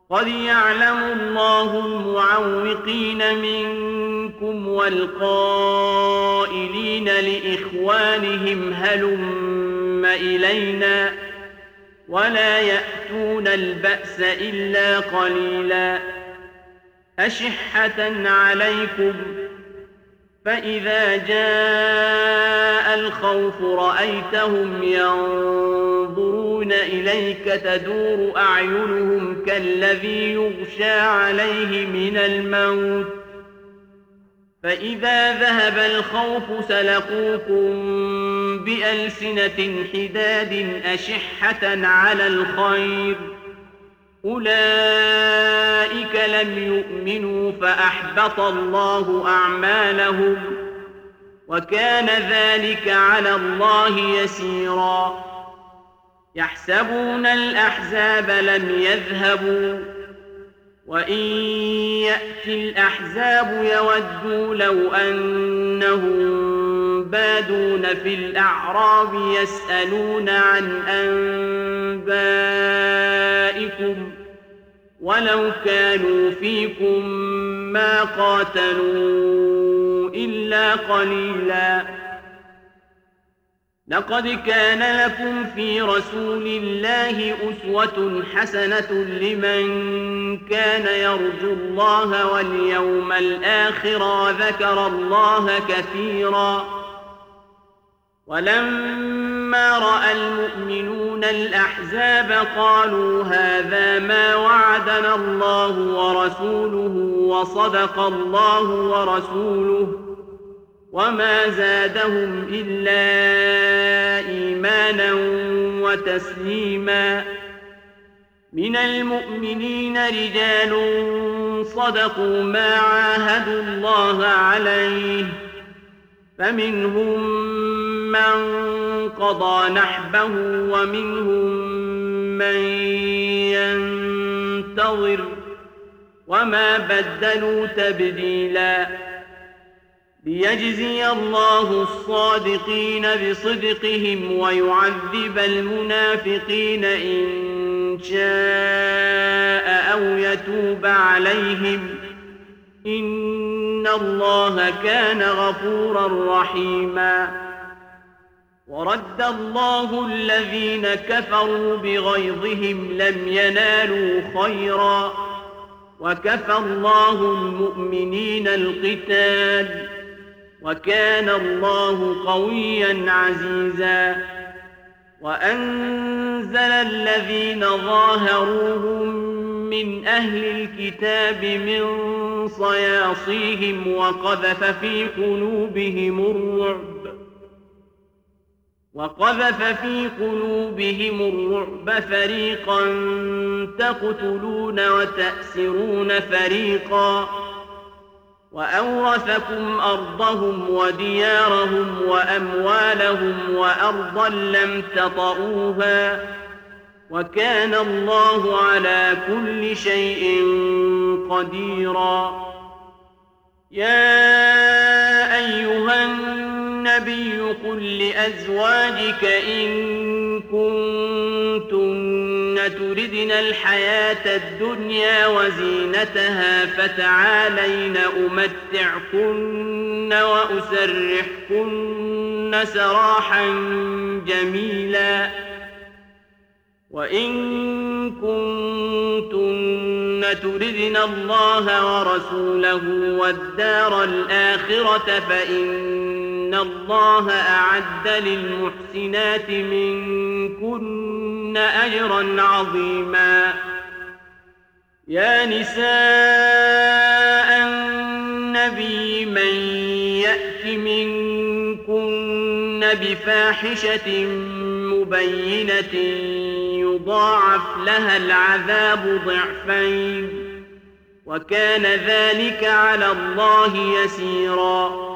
قد يعلم الله المعوقين منكم والقائلين لإخوانهم هلم إلينا ولا يأتون البأس إلا قليلا أشحة عليكم فإذا جاء الخوف رأيتهم ينظرون إليك تدور أعينهم كالذي يغشى عليه من الموت فإذا ذهب الخوف سلقوكم بألسنة حداد أشحة على الخير أولئك لم يؤمنوا فأحبط الله أعمالهم وكان ذلك على الله يسيرا يحسبون الأحزاب لم يذهبوا وإن يأتي الأحزاب يودوا لو أنهم بادون في الأعراب يسألون عن أنبائكم ولو كانوا فيكم ما قاتلوا إلا قليلا لقد كان لكم في رسول الله أسوة حسنة لمن كان يرجو الله واليوم الآخر وذكر الله كثيرا ولما رأى المؤمنون الأحزاب قالوا هذا ما وعدنا الله ورسوله وصدق الله ورسوله وما زادهم إلا إيمانا وتسليما من المؤمنين رجال صدقوا ما عاهدوا الله عليه فمنهم من قضى نحبه ومنهم من ينتظر وما بدلوا تبديلا ليجزي الله الصادقين بصدقهم ويعذب المنافقين إن شاء أو يتوب عليهم إن الله كان غفورا رحيما ورد الله الذين كفروا بغيظهم لم ينالوا خيرا وكفى الله المؤمنين القتال وكان الله قويا عزيزا وأنزل الذين ظاهروهم من أهل الكتاب من صياصيهم وقذف في قلوبهم الرعب فريقا تقتلون وتأسرون فريقا وأورثكم أرضهم وديارهم وأموالهم وأرضا لم تطئوها وكان الله على كل شيء قديرا يا أيها النبي قل لأزواجك إن كنتن تردن الحياة الدنيا وزينتها فتعالين أمتعكن وأسرحكن سراحا جميلا وإن كنتن تردن الله ورسوله والدار الآخرة فإن الله أعد للمحسنات منكن أجرا عظيما يا نساء النبي من يأت منكن بفاحشة مبينة يضاعف لها العذاب ضعفين وكان ذلك على الله يسيرا